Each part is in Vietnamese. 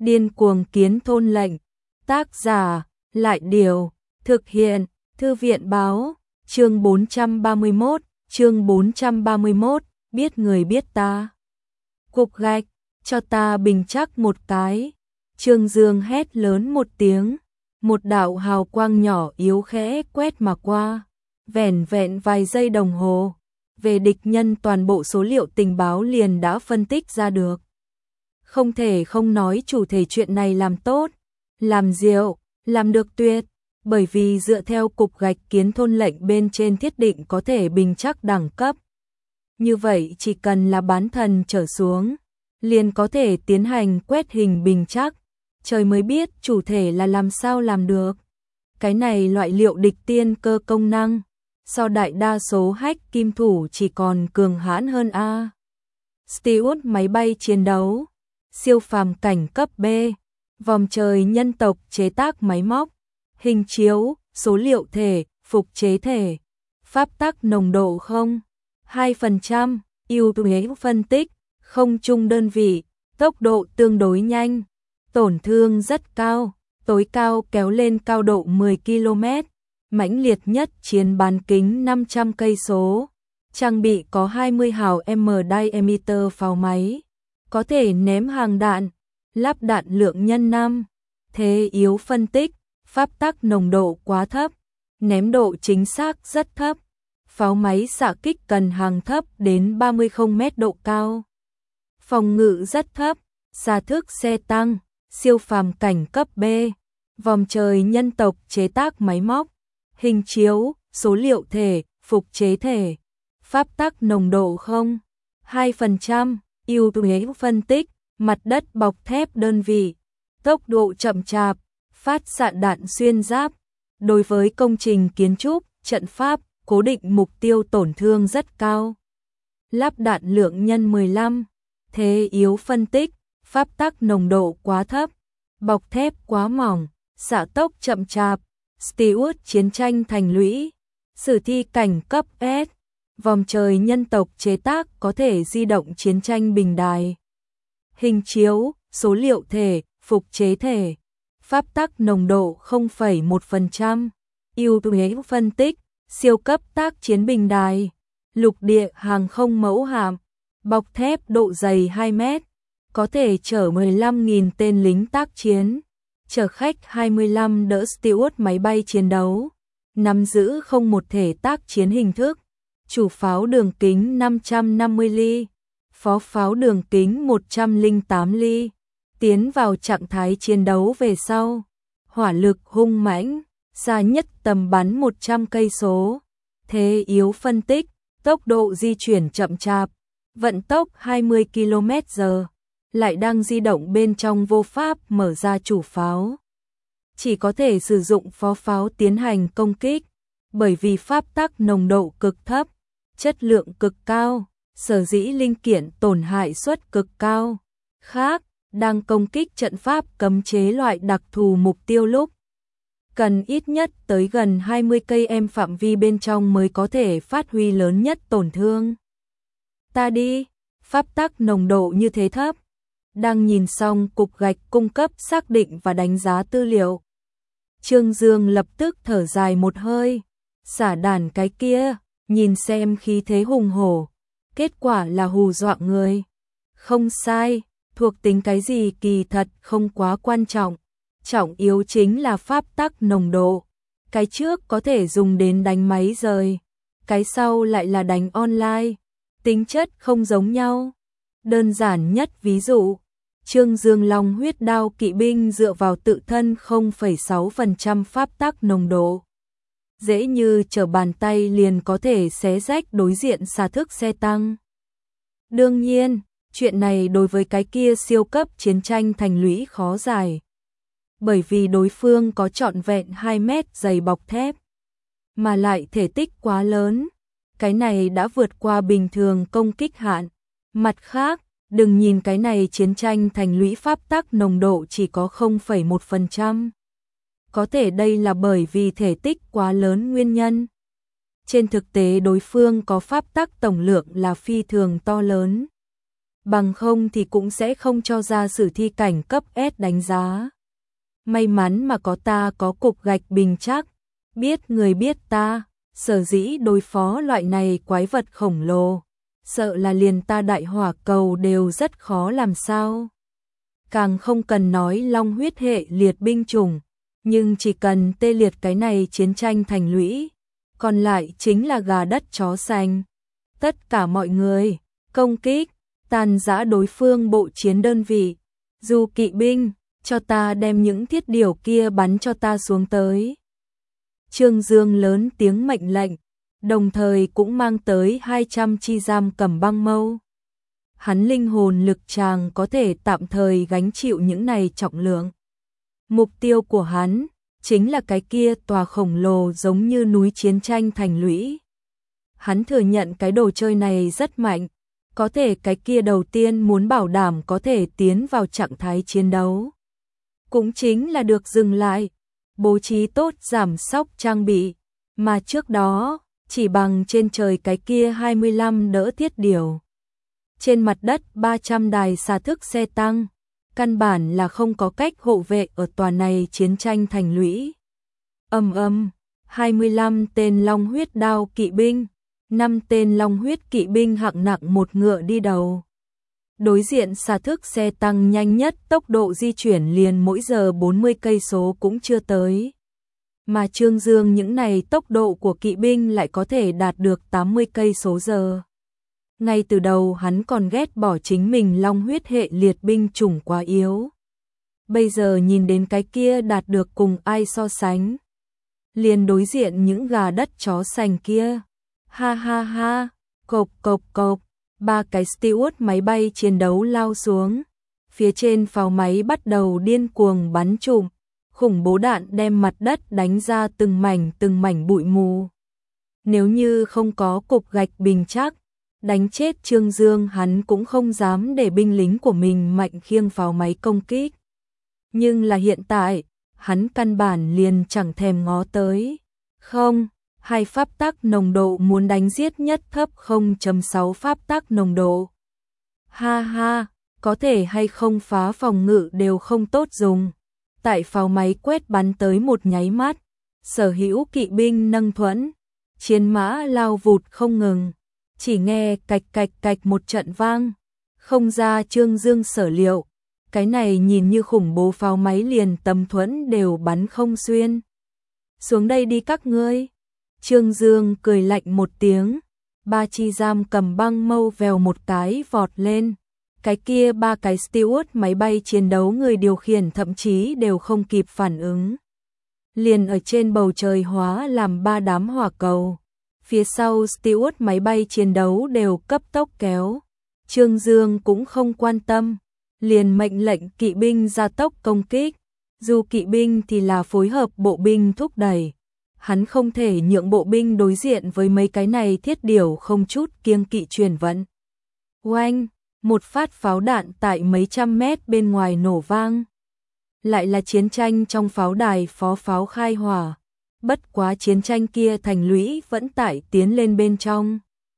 Điên cuồng kiến thôn lệnh. Tác giả, Lại Điều. Thực hiện, Thư viện Báo. Chương 431, biết người biết ta. Cục gạch, cho ta bình chắc một cái. Trương Dương hét lớn một tiếng. Một đạo hào quang nhỏ yếu khẽ quét mà qua. Vẻn vẹn vài giây đồng hồ. Về địch nhân toàn bộ số liệu tình báo liền đã phân tích ra được. Không thể không nói chủ thể chuyện này làm tốt, làm diệu, làm được tuyệt, bởi vì dựa theo cục gạch kiến thôn lệnh bên trên thiết định có thể bình chắc đẳng cấp. Như vậy chỉ cần là bán thần trở xuống, liền có thể tiến hành quét hình bình chắc, trời mới biết chủ thể là làm sao làm được. Cái này loại liệu địch tiên cơ công năng, so đại đa số hack kim thủ chỉ còn cường hãn hơn A. Stealth máy bay chiến đấu, siêu phàm cảnh cấp B, vòm trời nhân tộc chế tác máy móc, hình chiếu, số liệu thể, phục chế thể, pháp tắc nồng độ 2%, ưu thế phân tích, không chung đơn vị, tốc độ tương đối nhanh, tổn thương rất cao, tối cao kéo lên cao độ 10 km, mãnh liệt nhất chiến bán kính 500 cây số, trang bị có 20 hào M diameter pháo máy, có thể ném hàng đạn, lắp đạn lượng nhân 5, thế yếu phân tích, pháp tắc nồng độ quá thấp, ném độ chính xác rất thấp, pháo máy xạ kích cần hàng thấp đến 30 m độ cao, phòng ngự rất thấp, xạ thức xe tăng, siêu phàm cảnh cấp B, vòm trời nhân tộc chế tác máy móc, hình chiếu, số liệu thể, phục chế thể, pháp tắc nồng độ 2%, ưu thế phân tích, mặt đất bọc thép đơn vị, tốc độ chậm chạp, phát xạ đạn xuyên giáp, đối với công trình kiến trúc, trận pháp, cố định mục tiêu tổn thương rất cao. Lắp đạn lượng nhân 15, thế yếu phân tích, pháp tắc nồng độ quá thấp, bọc thép quá mỏng, xạ tốc chậm chạp, Stealth chiến tranh thành lũy, sử thi cảnh cấp S, vòm trời nhân tộc chế tác có thể di động chiến tranh bình đài. Hình chiếu, số liệu thể, phục chế thể, pháp tắc nồng độ 0,1%, ưu thế phân tích, siêu cấp tác chiến bình đài, lục địa hàng không mẫu hạm, bọc thép độ dày 2 mét, có thể chở 15.000 tên lính tác chiến, chở khách 25 đỡ Stealth máy bay chiến đấu, nắm giữ không một thể tác chiến hình thức, chủ pháo đường kính 550 ly, phó pháo đường kính 108 ly, tiến vào trạng thái chiến đấu về sau, hỏa lực hung mãnh, xa nhất tầm bắn 100 cây số, thế yếu phân tích, tốc độ di chuyển chậm chạp, vận tốc 20 km/h, lại đang di động bên trong vô pháp mở ra chủ pháo. Chỉ có thể sử dụng phó pháo tiến hành công kích, bởi vì pháp tắc nồng độ cực thấp, chất lượng cực cao, sở dĩ linh kiện tổn hại suất cực cao. Khác, đang công kích trận pháp cấm chế loại đặc thù mục tiêu lúc cần ít nhất tới gần 20 km phạm vi bên trong mới có thể phát huy lớn nhất tổn thương. Ta đi, pháp tắc nồng độ như thế thấp. Đang nhìn xong cục gạch cung cấp xác định và đánh giá tư liệu. Trương Dương lập tức thở dài một hơi, xả đàn cái kia, nhìn xem khí thế hùng hổ, kết quả là hù dọa người. Không sai, thuộc tính cái gì kỳ thật không quá quan trọng, trọng yếu chính là pháp tắc nồng độ. Cái trước có thể dùng đến đánh máy rời, cái sau lại là đánh online, tính chất không giống nhau. Đơn giản nhất ví dụ, Trương Dương Long huyết đao kỵ binh dựa vào tự thân 0,6% pháp tắc nồng độ. Dễ như trở bàn tay liền có thể xé rách đối diện xạ thức xe tăng. Đương nhiên, chuyện này đối với cái kia siêu cấp chiến tranh thành lũy khó giải. Bởi vì đối phương có trọn vẹn 2 mét dày bọc thép, mà lại thể tích quá lớn. Cái này đã vượt qua bình thường công kích hạn. Mặt khác, đừng nhìn cái này chiến tranh thành lũy pháp tắc nồng độ chỉ có 0,1%. Có thể đây là bởi vì thể tích quá lớn nguyên nhân. Trên thực tế đối phương có pháp tắc tổng lượng là phi thường to lớn. bằng không thì cũng sẽ không cho ra sử thi cảnh cấp S đánh giá. May mắn mà có ta có cục gạch bình chắc, biết người biết ta, sở dĩ đối phó loại này quái vật khổng lồ, sợ là liền ta đại hỏa cầu đều rất khó làm sao. Càng không cần nói long huyết hệ liệt binh chủng, nhưng chỉ cần tê liệt cái này chiến tranh thành lũy, còn lại chính là gà đất chó xanh. Tất cả mọi người, công kích, tàn giã đối phương bộ chiến đơn vị, dù kỵ binh, cho ta đem những thiết điều kia bắn cho ta xuống tới. Trương Dương lớn tiếng mệnh lệnh, đồng thời cũng mang tới 200 chi giam cầm băng mâu. Hắn linh hồn lực tràng có thể tạm thời gánh chịu những này trọng lượng. Mục tiêu của hắn chính là cái kia tòa khổng lồ giống như núi chiến tranh thành lũy. Hắn thừa nhận cái đồ chơi này rất mạnh, có thể cái kia đầu tiên muốn bảo đảm có thể tiến vào trạng thái chiến đấu. Cũng chính là được dừng lại, bố trí tốt giảm sóc trang bị, mà trước đó, chỉ bằng trên trời cái kia 25 đỡ thiết điều. Trên mặt đất 300 đài xà thức xe tăng, căn bản là không có cách hộ vệ ở tòa này chiến tranh thành lũy. 25 tên long huyết đao kỵ binh, 5 tên long huyết kỵ binh hạng nặng một ngựa đi đầu. Đối diện xà thức xe tăng nhanh nhất tốc độ di chuyển liền mỗi giờ 40 cây số cũng chưa tới. Mà Trương Dương những này tốc độ của kỵ binh lại có thể đạt được 80 cây số giờ. Ngay từ đầu hắn còn ghét bỏ chính mình long huyết hệ liệt binh chủng quá yếu. Bây giờ nhìn đến cái kia đạt được cùng ai so sánh. Liền đối diện những gà đất chó sành kia. Ha ha ha, cộp cộp cộp, 3 cái Stewart máy bay chiến đấu lao xuống. Phía trên pháo máy bắt đầu điên cuồng bắn trụm, khủng bố đạn đem mặt đất đánh ra từng mảnh bụi mù. Nếu như không có cục gạch bình chắc, đánh chết Trương Dương hắn cũng không dám để binh lính của mình mạnh khiêng pháo máy công kích. Nhưng là hiện tại, hắn căn bản liền chẳng thèm ngó tới. Không, hai pháp tắc nồng độ muốn đánh giết nhất thấp 0.6 pháp tắc nồng độ. Ha ha, có thể hay không phá phòng ngự đều không tốt dùng. Tại pháo máy quét bắn tới một nháy mắt, sở hữu kỵ binh nâng thuẫn, chiến mã lao vụt không ngừng. Chỉ nghe cạch cạch cạch một trận vang, không ra Trương Dương sở liệu, cái này nhìn như khủng bố pháo máy liền tầm thuẫn đều bắn không xuyên. Xuống đây đi các ngươi. Trương Dương cười lạnh một tiếng, 3 chi giam cầm băng mâu vèo một cái vọt lên. Cái kia 3 cái Stewart máy bay chiến đấu người điều khiển thậm chí đều không kịp phản ứng. Liền ở trên bầu trời hóa làm 3 đám hỏa cầu. Phía sau Stewart máy bay chiến đấu đều cấp tốc kéo. Trương Dương cũng không quan tâm, liền mệnh lệnh kỵ binh ra tốc công kích. Dù kỵ binh thì là phối hợp bộ binh thúc đẩy. Hắn không thể nhượng bộ binh đối diện với mấy cái này thiết điều không chút kiêng kỵ truyền vận. Oanh, một phát pháo đạn tại mấy trăm mét bên ngoài nổ vang. Lại là chiến tranh trong pháo đài phó pháo khai hỏa. Bất quá chiến tranh kia thành lũy vẫn tải tiến lên bên trong.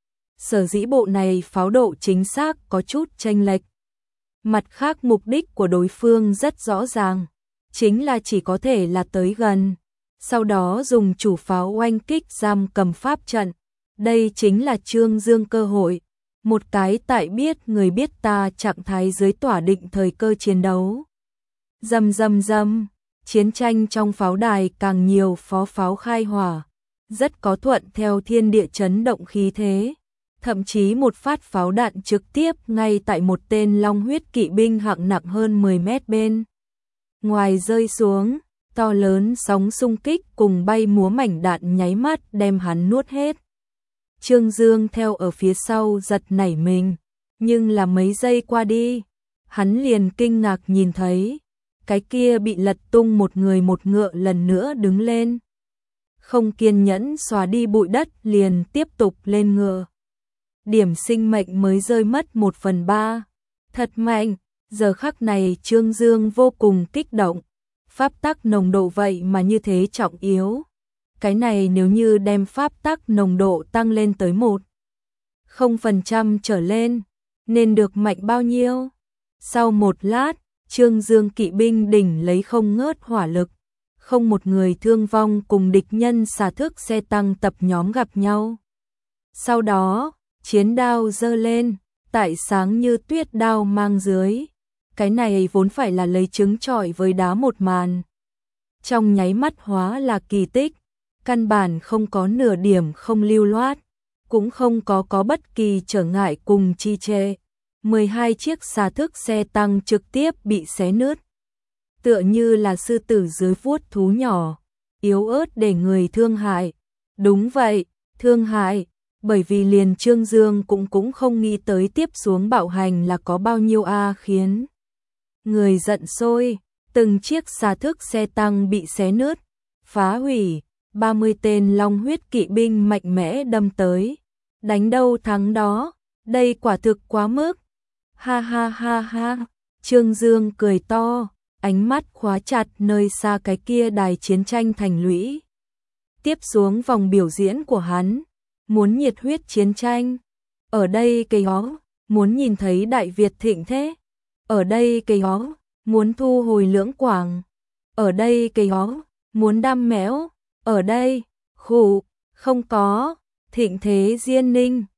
Sở dĩ bộ này pháo độ chính xác có chút chênh lệch. Mặt khác mục đích của đối phương rất rõ ràng, chính là chỉ có thể là tới gần, sau đó dùng chủ pháo oanh kích giam cầm pháp trận. Đây chính là Trương Dương cơ hội, một cái tại biết người biết ta trạng thái dưới tỏa định thời cơ chiến đấu. Rầm rầm rầm. Chiến tranh trong pháo đài càng nhiều phó pháo khai hỏa, rất có thuận theo thiên địa chấn động khí thế. Thậm chí một phát pháo đạn trực tiếp ngay tại một tên long huyết kỵ binh hạng nặng hơn 10 mét bên ngoài rơi xuống, to lớn sóng xung kích cùng bay múa mảnh đạn nháy mắt đem hắn nuốt hết. Trương Dương theo ở phía sau giật nảy mình, nhưng là mấy giây qua đi, hắn liền kinh ngạc nhìn thấy cái kia bị lật tung một người một ngựa lần nữa đứng lên. Không kiên nhẫn xóa đi bụi đất liền tiếp tục lên ngựa. Điểm sinh mệnh mới rơi mất 1/3. Thật mạnh, giờ khắc này Trương Dương vô cùng kích động. Pháp tắc nồng độ vậy mà như thế trọng yếu. Cái này nếu như đem pháp tắc nồng độ tăng lên tới 1,0% trở lên, nên được mạnh bao nhiêu. Sau một lát, Trương Dương kỵ binh đỉnh lấy không ngớt hỏa lực, không một người thương vong cùng địch nhân xả thức xe tăng tập nhóm gặp nhau. Sau đó, chiến đao giơ lên, tại sáng như tuyết đao mang dưới. Cái này vốn phải là lấy trứng trọi với đá một màn. Trong nháy mắt hóa là kỳ tích, căn bản không có nửa điểm không lưu loát, cũng không có bất kỳ trở ngại cùng trì trệ. 12 chiếc xà thức xe tăng trực tiếp bị xé nứt, tựa như là sư tử dưới vuốt thú nhỏ, yếu ớt để người thương hại. Đúng vậy, thương hại, bởi vì liền Trương Dương cũng không nghĩ tới tiếp xuống bạo hành là có bao nhiêu khiến người giận sôi. Từng chiếc xà thức xe tăng bị xé nứt, phá hủy, 30 tên long huyết kỵ binh mạnh mẽ đâm tới. Đánh đâu thắng đó, đây quả thực quá mức. Ha ha ha ha, Trương Dương cười to, ánh mắt khóa chặt nơi xa cái kia đài chiến tranh thành lũy. Tiếp xuống vòng biểu diễn của hắn, muốn nhiệt huyết chiến tranh. Ở đây cây ó, muốn nhìn thấy Đại Việt thịnh thế. Ở đây cây ó, muốn thu hồi Lưỡng Quảng. Ở đây cây ó, muốn đam mẽo. Ở đây, khụ, không có, thịnh thế Diên Ninh.